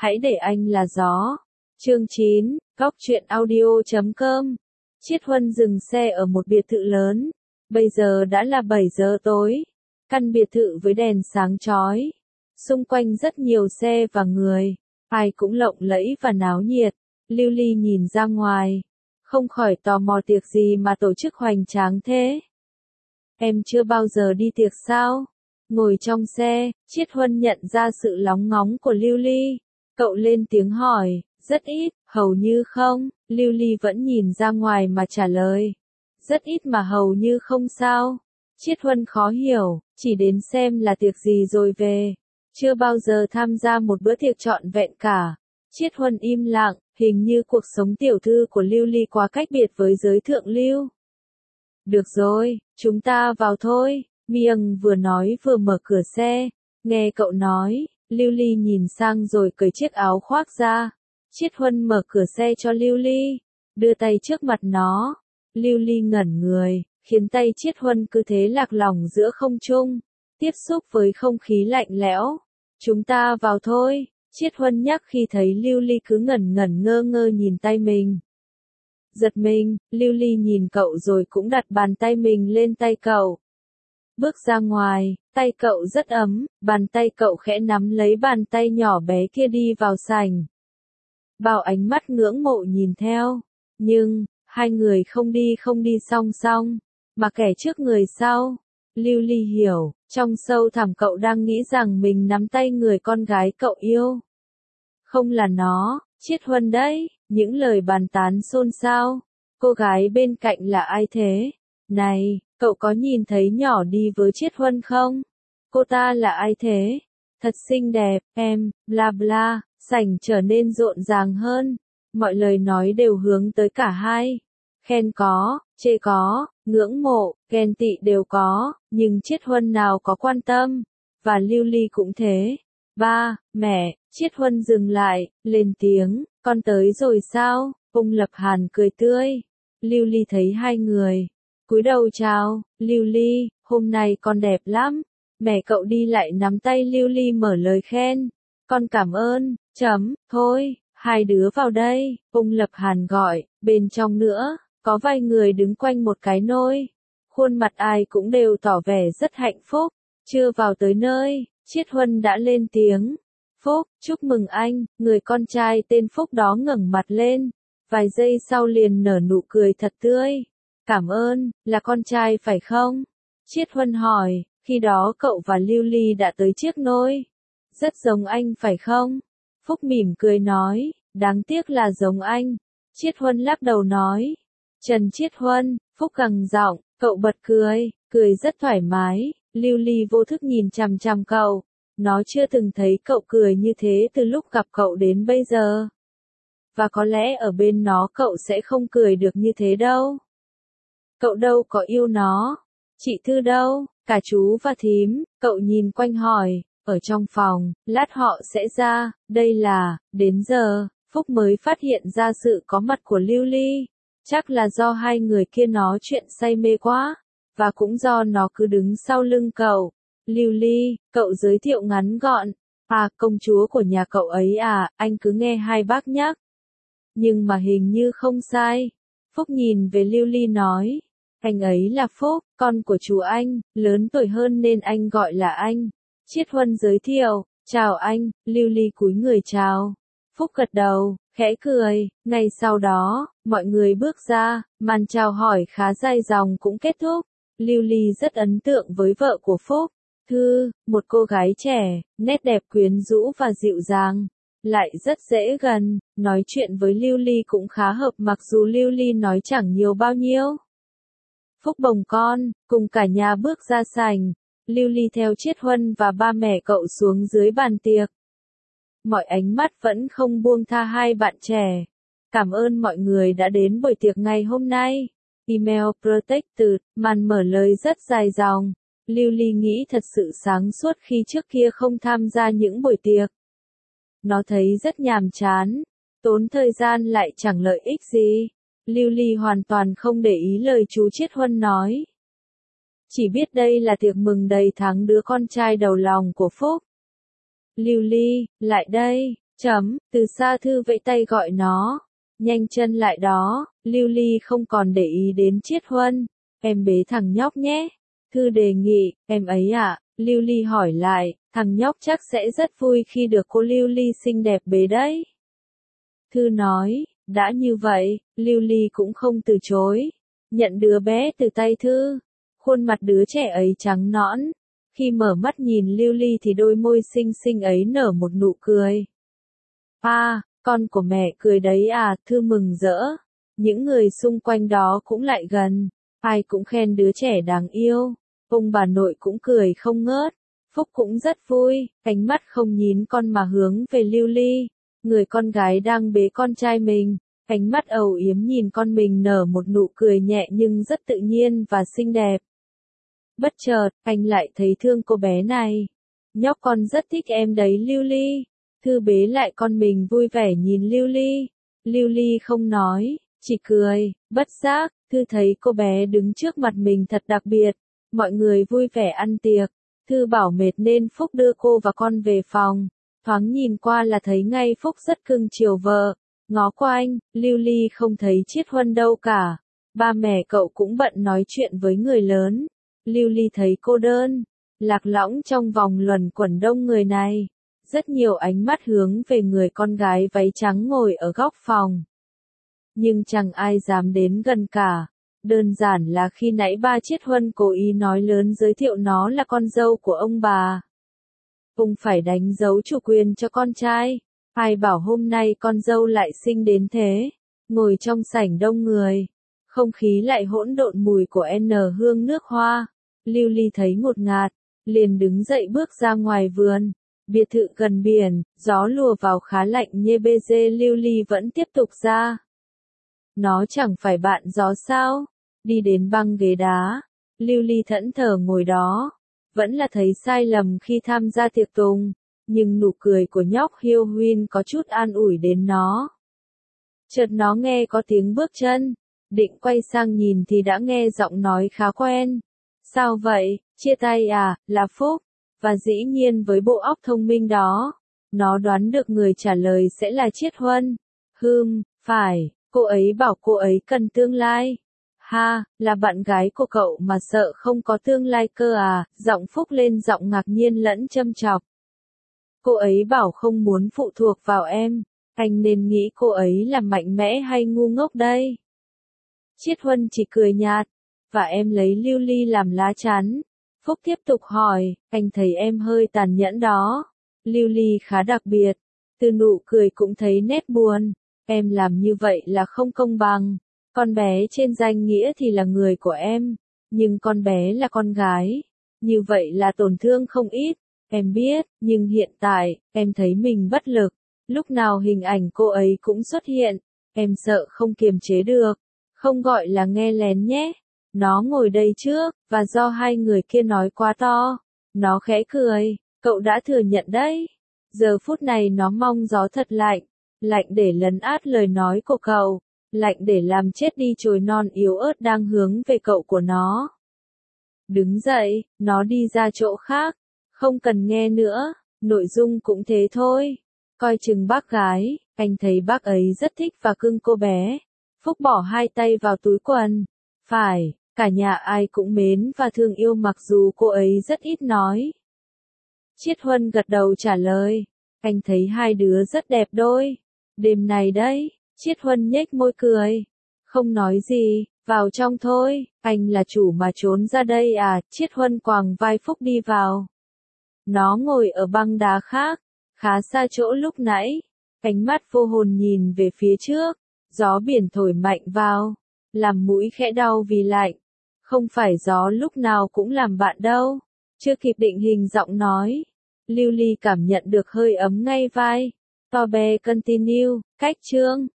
hãy để anh là gió. Chương 9, Góc truyện audio.com. Chiết Huân dừng xe ở một biệt thự lớn. Bây giờ đã là 7 giờ tối. Căn biệt thự với đèn sáng chói. Xung quanh rất nhiều xe và người. Ai cũng lộng lẫy và náo nhiệt. Lưu Ly nhìn ra ngoài. Không khỏi tò mò tiệc gì mà tổ chức hoành tráng thế. Em chưa bao giờ đi tiệc sao? Ngồi trong xe, Chiết Huân nhận ra sự lóng ngóng của Lưu Ly. Cậu lên tiếng hỏi, rất ít, hầu như không. Lưu Ly vẫn nhìn ra ngoài mà trả lời. Rất ít mà hầu như không sao. Chiết Huân khó hiểu, chỉ đến xem là tiệc gì rồi về. Chưa bao giờ tham gia một bữa tiệc trọn vẹn cả. Chiết Huân im lặng, hình như cuộc sống tiểu thư của Lưu Ly quá cách biệt với giới thượng lưu. Được rồi, chúng ta vào thôi. Miệng vừa nói vừa mở cửa xe. Nghe cậu nói, Lưu Ly nhìn sang rồi cởi chiếc áo khoác ra. Chiết Huân mở cửa xe cho Lưu Ly, đưa tay trước mặt nó. Lưu Ly ngẩn người, khiến tay Chiết Huân cứ thế lạc lỏng giữa không trung, tiếp xúc với không khí lạnh lẽo. Chúng ta vào thôi, Chiết Huân nhắc khi thấy Lưu Ly cứ ngẩn ngẩn ngơ ngơ nhìn tay mình. Giật mình, Lưu Ly nhìn cậu rồi cũng đặt bàn tay mình lên tay cậu. Bước ra ngoài, tay cậu rất ấm, bàn tay cậu khẽ nắm lấy bàn tay nhỏ bé kia đi vào sảnh. Bao ánh mắt ngưỡng mộ nhìn theo, nhưng, hai người không đi song song, mà kẻ trước người sau. Lưu Ly hiểu, trong sâu thẳm cậu đang nghĩ rằng mình nắm tay người con gái cậu yêu. Không là nó, Chiết Huân đấy, những lời bàn tán xôn xao. Cô gái bên cạnh là ai thế? Này, cậu có nhìn thấy nhỏ đi với Chiết Huân không? Cô ta là ai thế? Thật xinh đẹp, em, bla bla. Sảnh trở nên rộn ràng hơn. Mọi lời nói đều hướng tới cả hai. Khen có, chê có, ngưỡng mộ, ghen tị đều có, nhưng Chiết Huân nào có quan tâm. Và Lưu Ly cũng thế. Ba, mẹ, Chiết Huân dừng lại, lên tiếng, con tới rồi sao? Ung Lập Hàn cười tươi. Lưu Ly thấy hai người. Cúi đầu chào, Lưu Ly, hôm nay con đẹp lắm. Mẹ cậu đi lại nắm tay Lưu Ly mở lời khen. Con cảm ơn, thôi, hai đứa vào đây, Ung Lập Hàn gọi, bên trong nữa, có vài người đứng quanh một cái nôi. Khuôn mặt ai cũng đều tỏ vẻ rất hạnh phúc, chưa vào tới nơi, Chiết Huân đã lên tiếng. Phúc, chúc mừng anh, người con trai tên Phúc đó ngẩng mặt lên, vài giây sau liền nở nụ cười thật tươi. Cảm ơn, là con trai phải không? Chiết Huân hỏi, khi đó cậu và Lưu Ly đã tới chiếc nôi. Rất giống anh phải không? Phúc mỉm cười nói, đáng tiếc là giống anh. Chiết Huân lắc đầu nói. Trần Chiết Huân, Phúc gằn giọng, cậu bật cười, cười rất thoải mái. Lưu Ly vô thức nhìn chằm chằm cậu. Nó chưa từng thấy cậu cười như thế từ lúc gặp cậu đến bây giờ. Và có lẽ ở bên nó cậu sẽ không cười được như thế đâu. Cậu đâu có yêu nó. Chị Thư đâu, cả chú và thím, cậu nhìn quanh hỏi. Ở trong phòng, lát họ sẽ ra, đây là, đến giờ, Phúc mới phát hiện ra sự có mặt của Lưu Ly. Chắc là do hai người kia nói chuyện say mê quá, và cũng do nó cứ đứng sau lưng cậu. Lưu Ly, cậu giới thiệu ngắn gọn. À, công chúa của nhà cậu ấy à, anh cứ nghe hai bác nhắc. Nhưng mà hình như không sai. Phúc nhìn về Lưu Ly nói. Anh ấy là Phúc, con của chú anh, lớn tuổi hơn nên anh gọi là anh. Chiết Huân giới thiệu, chào anh, Lưu Ly cúi người chào. Phúc gật đầu, khẽ cười, ngay sau đó, mọi người bước ra, màn chào hỏi khá dài dòng cũng kết thúc. Lưu Ly rất ấn tượng với vợ của Phúc, Thư, một cô gái trẻ, nét đẹp quyến rũ và dịu dàng, lại rất dễ gần, nói chuyện với Lưu Ly cũng khá hợp mặc dù Lưu Ly nói chẳng nhiều bao nhiêu. Phúc bồng con, cùng cả nhà bước ra sảnh. Lưu Ly theo Chiết Huân và ba mẹ cậu xuống dưới bàn tiệc. Mọi ánh mắt vẫn không buông tha hai bạn trẻ. Cảm ơn mọi người đã đến buổi tiệc ngày hôm nay. Email Protected, màn mở lời rất dài dòng. Lưu Ly nghĩ thật sự sáng suốt khi trước kia không tham gia những buổi tiệc. Nó thấy rất nhàm chán, tốn thời gian lại chẳng lợi ích gì. Lưu Ly hoàn toàn không để ý lời chú Chiết Huân nói. Chỉ biết đây là tiệc mừng đầy tháng đứa con trai đầu lòng của Phúc. Lưu Ly, lại đây, Từ xa Thư vẫy tay gọi nó. Nhanh chân lại đó, Lưu Ly không còn để ý đến Chiết Huân. Em bế thằng nhóc nhé. Thư đề nghị, em ấy ạ, Lưu Ly hỏi lại, thằng nhóc chắc sẽ rất vui khi được cô Lưu Ly xinh đẹp bế đấy. Thư nói, đã như vậy, Lưu Ly cũng không từ chối. Nhận đứa bé từ tay Thư. Khuôn mặt đứa trẻ ấy trắng nõn. Khi mở mắt nhìn Lưu Ly thì đôi môi xinh xinh ấy nở một nụ cười. Con của mẹ cười đấy à, Thư mừng rỡ. Những người xung quanh đó cũng lại gần. Ai cũng khen đứa trẻ đáng yêu. Ông bà nội cũng cười không ngớt. Phúc cũng rất vui, ánh mắt không nhín con mà hướng về Lưu Ly. Người con gái đang bế con trai mình. Ánh mắt âu yếm nhìn con mình nở một nụ cười nhẹ nhưng rất tự nhiên và xinh đẹp. Bất chợt, anh lại thấy thương cô bé này. Nhóc con rất thích em đấy Lưu Ly. Thư bế lại con mình vui vẻ nhìn Lưu Ly. Lưu Ly không nói, chỉ cười. Bất giác, Thư thấy cô bé đứng trước mặt mình thật đặc biệt. Mọi người vui vẻ ăn tiệc. Thư bảo mệt nên Phúc đưa cô và con về phòng. Thoáng nhìn qua là thấy ngay Phúc rất cưng chiều vợ. Ngó qua anh, Lưu Ly không thấy Chiết Huân đâu cả. Ba mẹ cậu cũng bận nói chuyện với người lớn. Lưu Ly thấy cô đơn, lạc lõng trong vòng luẩn quẩn đông người này. Rất nhiều ánh mắt hướng về người con gái váy trắng ngồi ở góc phòng. Nhưng chẳng ai dám đến gần cả. Đơn giản là khi nãy ba Chiết Huân cố ý nói lớn giới thiệu nó là con dâu của ông bà. Ông phải đánh dấu chủ quyền cho con trai. Ai bảo hôm nay con dâu lại xinh đến thế. Ngồi trong sảnh đông người. Không khí lại hỗn độn mùi của hương nước hoa. Lưu Ly thấy ngột ngạt. Liền đứng dậy bước ra ngoài vườn. Biệt thự gần biển, gió lùa vào khá lạnh nhê bê dê. Lưu Ly vẫn tiếp tục ra. Nó chẳng phải bạn gió sao? Đi đến băng ghế đá. Lưu Ly thẫn thờ ngồi đó. Vẫn là thấy sai lầm khi tham gia tiệc tùng. Nhưng nụ cười của nhóc Hiêu Huyên có chút an ủi đến nó. Chợt nó nghe có tiếng bước chân. Định quay sang nhìn thì đã nghe giọng nói khá quen. Sao vậy, chia tay à, là Phúc. Và dĩ nhiên với bộ óc thông minh đó. Nó đoán được người trả lời sẽ là Chiết Huân. Phải, cô ấy bảo cô ấy cần tương lai. Là bạn gái của cậu mà sợ không có tương lai cơ à, giọng Phúc lên giọng ngạc nhiên lẫn châm chọc. Cô ấy bảo không muốn phụ thuộc vào em, anh nên nghĩ cô ấy là mạnh mẽ hay ngu ngốc đây. Chiết Huân chỉ cười nhạt, và em lấy Lưu Ly làm lá chắn. Phúc tiếp tục hỏi, anh thấy em hơi tàn nhẫn đó. Lưu Ly khá đặc biệt, từ nụ cười cũng thấy nét buồn. Em làm như vậy là không công bằng. Con bé trên danh nghĩa thì là người của em, nhưng con bé là con gái. Như vậy là tổn thương không ít. Em biết, nhưng hiện tại, em thấy mình bất lực. Lúc nào hình ảnh cô ấy cũng xuất hiện. Em sợ không kiềm chế được. Không gọi là nghe lén nhé. Nó ngồi đây trước, và do hai người kia nói quá to. Nó khẽ cười, cậu đã thừa nhận đấy. Giờ phút này nó mong gió thật lạnh. Lạnh để lấn át lời nói của cậu. Lạnh để làm chết đi chồi non yếu ớt đang hướng về cậu của nó. Đứng dậy, nó đi ra chỗ khác. Không cần nghe nữa, nội dung cũng thế thôi. Coi chừng bác gái, anh thấy bác ấy rất thích và cưng cô bé. Phúc bỏ hai tay vào túi quần. Phải, cả nhà ai cũng mến và thương yêu mặc dù cô ấy rất ít nói. Chiết Huân gật đầu trả lời. Anh thấy hai đứa rất đẹp đôi. Đêm này đấy, Chiết Huân nhếch môi cười. Không nói gì, vào trong thôi, anh là chủ mà trốn ra đây à, Chiết Huân quàng vai Phúc đi vào. Nó ngồi ở băng đá khác, khá xa chỗ lúc nãy. Ánh mắt vô hồn nhìn về phía trước, gió biển thổi mạnh vào, làm mũi khẽ đau vì lạnh. Không phải gió lúc nào cũng làm bạn đâu. Chưa kịp định hình giọng nói. Lưu Ly cảm nhận được hơi ấm ngay vai. To bé continue, cách chương.